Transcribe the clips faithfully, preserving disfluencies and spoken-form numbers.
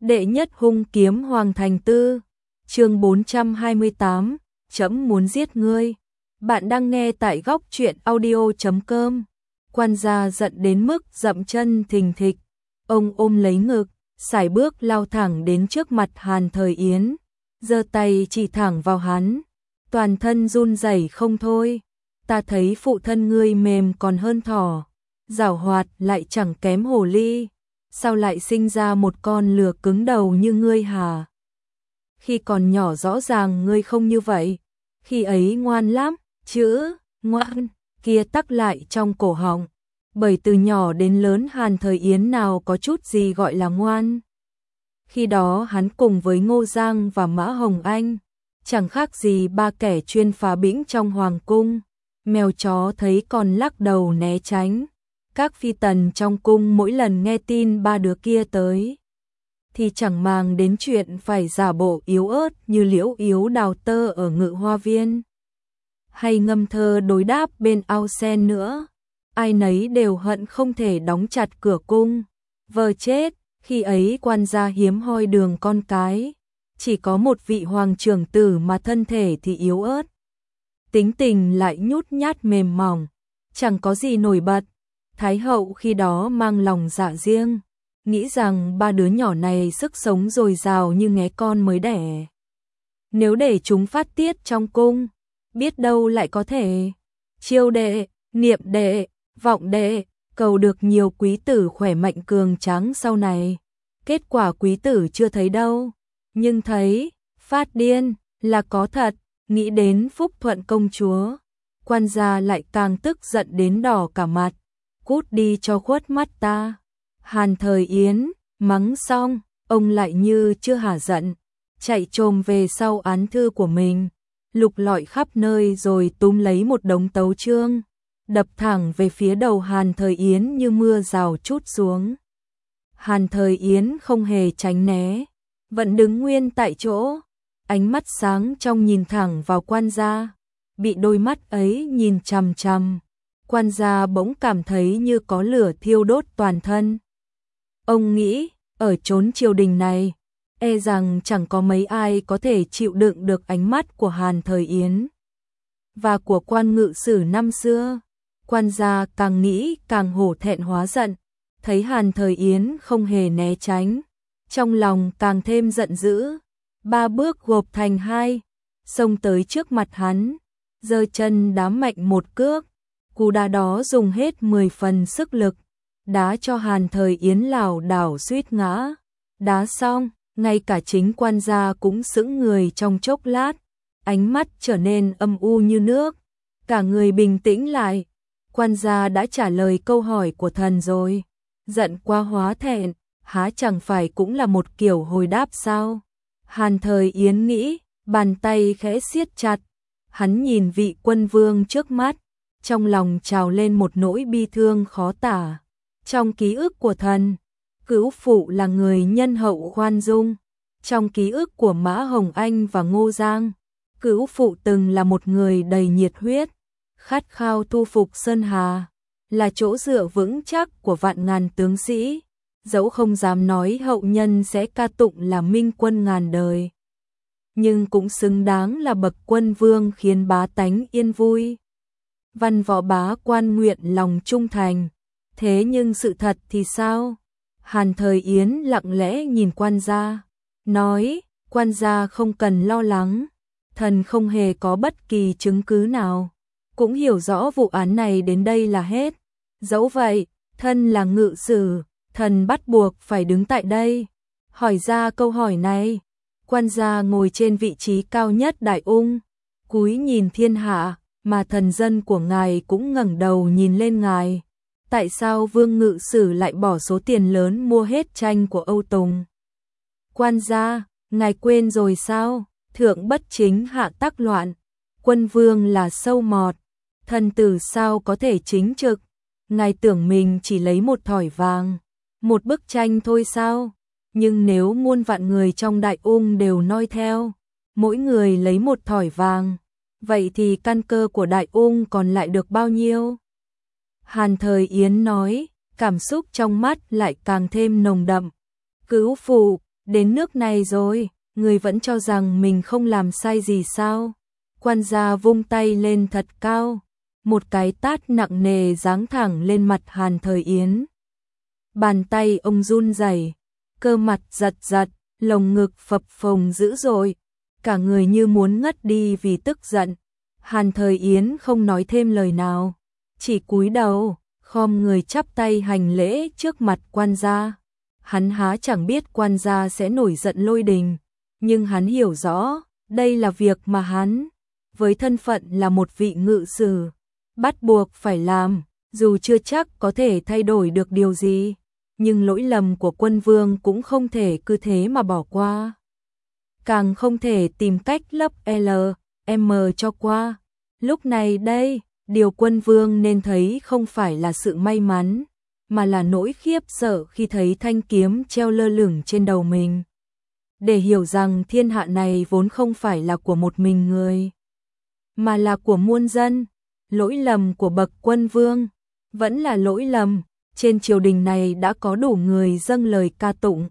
Đệ nhất hung kiếm Hoàng Thành Tư, chương bốn trăm hai mươi tám, trẫm muốn giết ngươi. Bạn đang nghe tại góc truyện audio chấm com. Quan gia giận đến mức dậm chân thình thịch, ông ôm lấy ngực, sải bước lao thẳng đến trước mặt Hàn Thời Yến, giơ tay chỉ thẳng vào hắn, toàn thân run rẩy không thôi. Ta thấy phụ thân ngươi mềm còn hơn thỏ, giảo hoạt lại chẳng kém hồ ly, sao lại sinh ra một con lừa cứng đầu như ngươi hả? Khi còn nhỏ rõ ràng ngươi không như vậy, khi ấy ngoan lắm, chữ ngoan kia tắc lại trong cổ họng, bởi từ nhỏ đến lớn Hàn Thời Yến nào có chút gì gọi là ngoan. Khi đó hắn cùng với Ngô Giang và Mã Hồng Anh, chẳng khác gì ba kẻ chuyên phá bĩnh trong hoàng cung, mèo chó thấy còn lắc đầu né tránh. Các phi tần trong cung mỗi lần nghe tin ba đứa kia tới, thì chẳng màng đến chuyện phải giả bộ yếu ớt như Liễu Yếu đào tơ ở Ngự Hoa Viên, hay ngâm thơ đối đáp bên ao sen nữa. Ai nấy đều hận không thể đóng chặt cửa cung, vờ chết. Khi ấy quan gia hiếm hoi đường con cái, chỉ có một vị hoàng trưởng tử mà thân thể thì yếu ớt, tính tình lại nhút nhát mềm mỏng, chẳng có gì nổi bật. Thái hậu khi đó mang lòng dạ riêng, nghĩ rằng ba đứa nhỏ này sức sống dồi dào như nghé con mới đẻ. Nếu để chúng phát tiết trong cung, biết đâu lại có thể chiêu đệ, niệm đệ, vọng đệ, cầu được nhiều quý tử khỏe mạnh cường tráng sau này. Kết quả quý tử chưa thấy đâu, nhưng thấy phát điên là có thật. Nghĩ đến Phúc Thuận công chúa, quan gia lại càng tức giận đến đỏ cả mặt. Cút đi cho khuất mắt ta. Hàn Thời Yến mắng xong, ông lại như chưa hả giận, chạy trồm về sau án thư của mình, lục lọi khắp nơi rồi túm lấy một đống tấu chương, đập thẳng về phía đầu Hàn Thời Yến như mưa rào trút xuống. Hàn Thời Yến không hề tránh né, vẫn đứng nguyên tại chỗ, ánh mắt sáng trong nhìn thẳng vào quan gia. Bị đôi mắt ấy nhìn chằm chằm, quan gia bỗng cảm thấy như có lửa thiêu đốt toàn thân. Ông nghĩ, ở chốn triều đình này, e rằng chẳng có mấy ai có thể chịu đựng được ánh mắt của Hàn Thời Yến và của quan ngự sử năm xưa. Quan gia càng nghĩ càng hổ thẹn hóa giận, thấy Hàn Thời Yến không hề né tránh, trong lòng càng thêm giận dữ, ba bước gộp thành hai, xông tới trước mặt hắn, giơ chân đá mạnh một cước. Cú đá đó dùng hết mười phần sức lực, đá cho Hàn Thời Yến lảo đảo suýt ngã. Đá xong, ngay cả chính quan gia cũng sững người trong chốc lát, ánh mắt trở nên âm u như nước, cả người bình tĩnh lại. Quan gia đã trả lời câu hỏi của thần rồi, giận quá hóa thẹn, há chẳng phải cũng là một kiểu hồi đáp sao? Hàn Thời Yến nghĩ, bàn tay khẽ siết chặt, hắn nhìn vị quân vương trước mắt, trong lòng trào lên một nỗi bi thương khó tả. Trong ký ức của thần, Cửu phụ là người nhân hậu khoan dung. Trong ký ức của Mã Hồng Anh và Ngô Giang, Cửu phụ từng là một người đầy nhiệt huyết, khát khao thu phục Sơn Hà, là chỗ dựa vững chắc của vạn ngàn tướng sĩ. Dẫu không dám nói hậu nhân sẽ ca tụng là minh quân ngàn đời, nhưng cũng xứng đáng là bậc quân vương khiến bá tánh yên vui. Văn võ bá quan nguyện lòng trung thành. Thế nhưng sự thật thì sao? Hàn Thời Yến lặng lẽ nhìn quan gia, nói, quan gia không cần lo lắng, thần không hề có bất kỳ chứng cứ nào, cũng hiểu rõ vụ án này đến đây là hết. Dẫu vậy, thân là ngự sử, thần bắt buộc phải đứng tại đây, hỏi ra câu hỏi này. Quan gia ngồi trên vị trí cao nhất Đại Ung, cúi nhìn thiên hạ, mà thần dân của ngài cũng ngẩng đầu nhìn lên ngài. Tại sao Vương Ngự Sử lại bỏ số tiền lớn mua hết tranh của Âu Tùng? Quan gia, ngài quên rồi sao? Thượng bất chính hạ tắc loạn, quân vương là sâu mọt, thần tử sao có thể chính trực? Ngài tưởng mình chỉ lấy một thỏi vàng, một bức tranh thôi sao? Nhưng nếu muôn vạn người trong Đại Ung đều noi theo, mỗi người lấy một thỏi vàng, vậy thì căn cơ của Đại Ung còn lại được bao nhiêu? Hàn Thời Yến nói, cảm xúc trong mắt lại càng thêm nồng đậm. Cửu phụ, Đến nước này rồi, người vẫn cho rằng mình không làm sai gì sao? Quan gia vung tay lên thật cao, một cái tát nặng nề giáng thẳng lên mặt Hàn Thời Yến. Bàn tay ông run rẩy, cơ mặt giật giật, lồng ngực phập phồng dữ dội, cả người như muốn ngất đi vì tức giận. Hàn Thời Yến không nói thêm lời nào, chỉ cúi đầu, khom người chắp tay hành lễ trước mặt quan gia. Hắn há chẳng biết quan gia sẽ nổi giận lôi đình, nhưng hắn hiểu rõ, đây là việc mà hắn, với thân phận là một vị ngự sử, bắt buộc phải làm, dù chưa chắc có thể thay đổi được điều gì, nhưng lỗi lầm của quân vương cũng không thể cứ thế mà bỏ qua. Càng không thể tìm cách lấp L, M cho qua. Lúc này đây, điều quân vương nên thấy không phải là sự may mắn, mà là nỗi khiếp sợ khi thấy thanh kiếm treo lơ lửng trên đầu mình. Để hiểu rằng thiên hạ này vốn không phải là của một mình người, mà là của muôn dân. Lỗi lầm của bậc quân vương vẫn là lỗi lầm. Trên triều đình này đã có đủ người dâng lời ca tụng,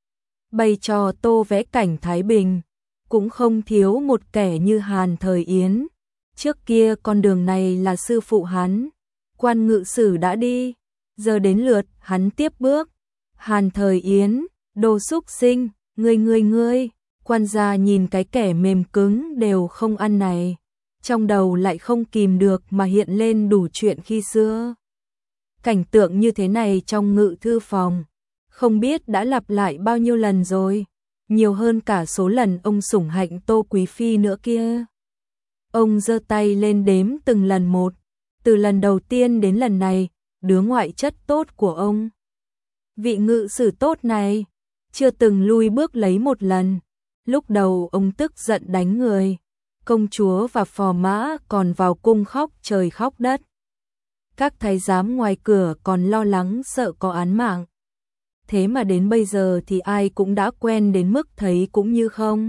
bày trò tô vẽ cảnh thái bình, cũng không thiếu một kẻ như Hàn Thời Yến. Trước kia con đường này là sư phụ hắn, quan ngự sử đã đi, giờ đến lượt hắn tiếp bước. Hàn Thời Yến, đồ xúc sinh, ngươi ngươi ngươi, quan gia nhìn cái kẻ mềm cứng đều không ăn này, trong đầu lại không kìm được mà hiện lên đủ chuyện khi xưa. Cảnh tượng như thế này trong ngự thư phòng, không biết đã lặp lại bao nhiêu lần rồi, nhiều hơn cả số lần ông sủng hạnh Tô Quý Phi nữa kia. Ông giơ tay lên đếm từng lần một, từ lần đầu tiên đến lần này, đứa ngoại chất tốt của ông. Vị ngự sử tốt này, chưa từng lui bước lấy một lần. Lúc đầu ông tức giận đánh người, công chúa và phò mã còn vào cung khóc trời khóc đất. Các thái giám ngoài cửa còn lo lắng sợ có án mạng. Thế mà đến bây giờ thì ai cũng đã quen đến mức thấy cũng như không.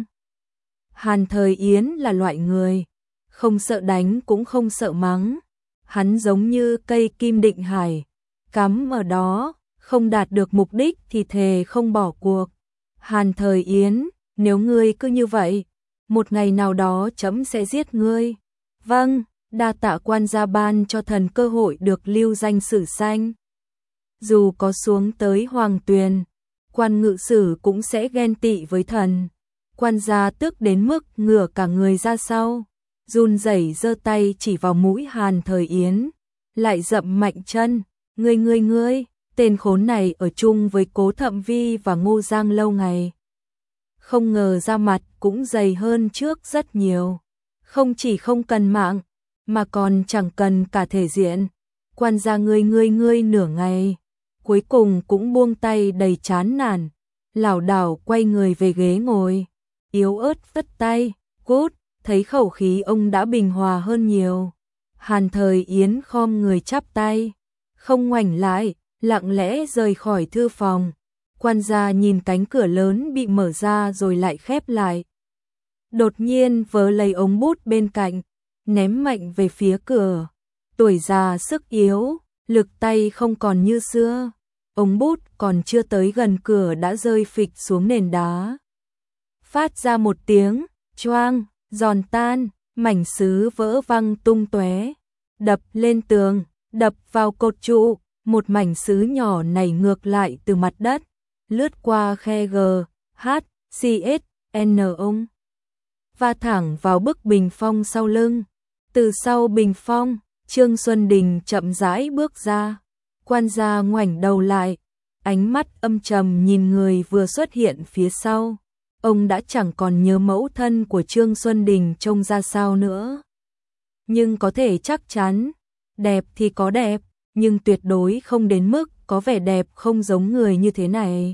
Hàn Thời Yến là loại người, không sợ đánh cũng không sợ mắng. Hắn giống như cây kim định hải, cắm ở đó, không đạt được mục đích thì thề không bỏ cuộc. Hàn Thời Yến, nếu ngươi cứ như vậy, một ngày nào đó chấm sẽ giết ngươi. Vâng, đa tạ quan gia ban cho thần cơ hội được lưu danh sử xanh. Dù có xuống tới hoàng tuyền, quan ngự sử cũng sẽ ghen tị với thần. Quan gia tức đến mức ngửa cả người ra sau, run rẩy giơ tay chỉ vào mũi Hàn Thời Yến, lại dậm mạnh chân. Ngươi ngươi ngươi, tên khốn này ở chung với Cố Thậm Vi và Ngô Giang lâu ngày, không ngờ da mặt cũng dày hơn trước rất nhiều. Không chỉ không cần mạng, mà còn chẳng cần cả thể diện. Quan gia ngươi ngươi ngươi nửa ngày, cuối cùng cũng buông tay đầy chán nản, lảo đảo quay người về ghế ngồi, yếu ớt vất tay. Cút, thấy khẩu khí ông đã bình hòa hơn nhiều. Hàn Thời Yến khom người chắp tay, không ngoảnh lại, lặng lẽ rời khỏi thư phòng. Quan gia nhìn cánh cửa lớn bị mở ra rồi lại khép lại. Đột nhiên vớ lấy ống bút bên cạnh, ném mạnh về phía cửa. Tuổi già sức yếu, lực tay không còn như xưa. Ống bút còn chưa tới gần cửa đã rơi phịch xuống nền đá. Phát ra một tiếng, choang, giòn tan, mảnh sứ vỡ văng tung tóe, đập lên tường, đập vào cột trụ. Một mảnh sứ nhỏ nảy ngược lại từ mặt đất, lướt qua khe G, H, C, S, N ông, và thẳng vào bức bình phong sau lưng. Từ sau bình phong, Trương Xuân Đình chậm rãi bước ra. Quan gia ngoảnh đầu lại, ánh mắt âm trầm nhìn người vừa xuất hiện phía sau. Ông đã chẳng còn nhớ mẫu thân của Trương Xuân Đình trông ra sao nữa. Nhưng có thể chắc chắn, đẹp thì có đẹp, nhưng tuyệt đối không đến mức có vẻ đẹp không giống người như thế này.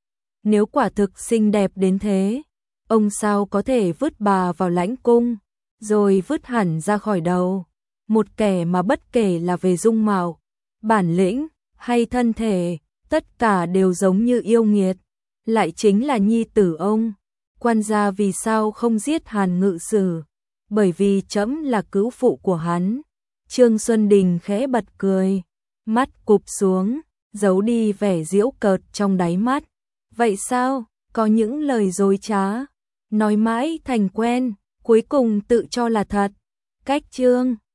Nếu quả thực xinh đẹp đến thế, ông sao có thể vứt bà vào lãnh cung, rồi vứt hẳn ra khỏi đầu. Một kẻ mà bất kể là về dung mạo, bản lĩnh hay thân thể, tất cả đều giống như yêu nghiệt, lại chính là nhi tử ông. Quan gia vì sao không giết Hàn ngự sử? Bởi vì trẫm là cứu phụ của hắn. Trương Xuân Đình khẽ bật cười, mắt cụp xuống, giấu đi vẻ giễu cợt trong đáy mắt. Vậy sao? có những lời dối trá, nói mãi thành quen, cuối cùng tự cho là thật. Cách chương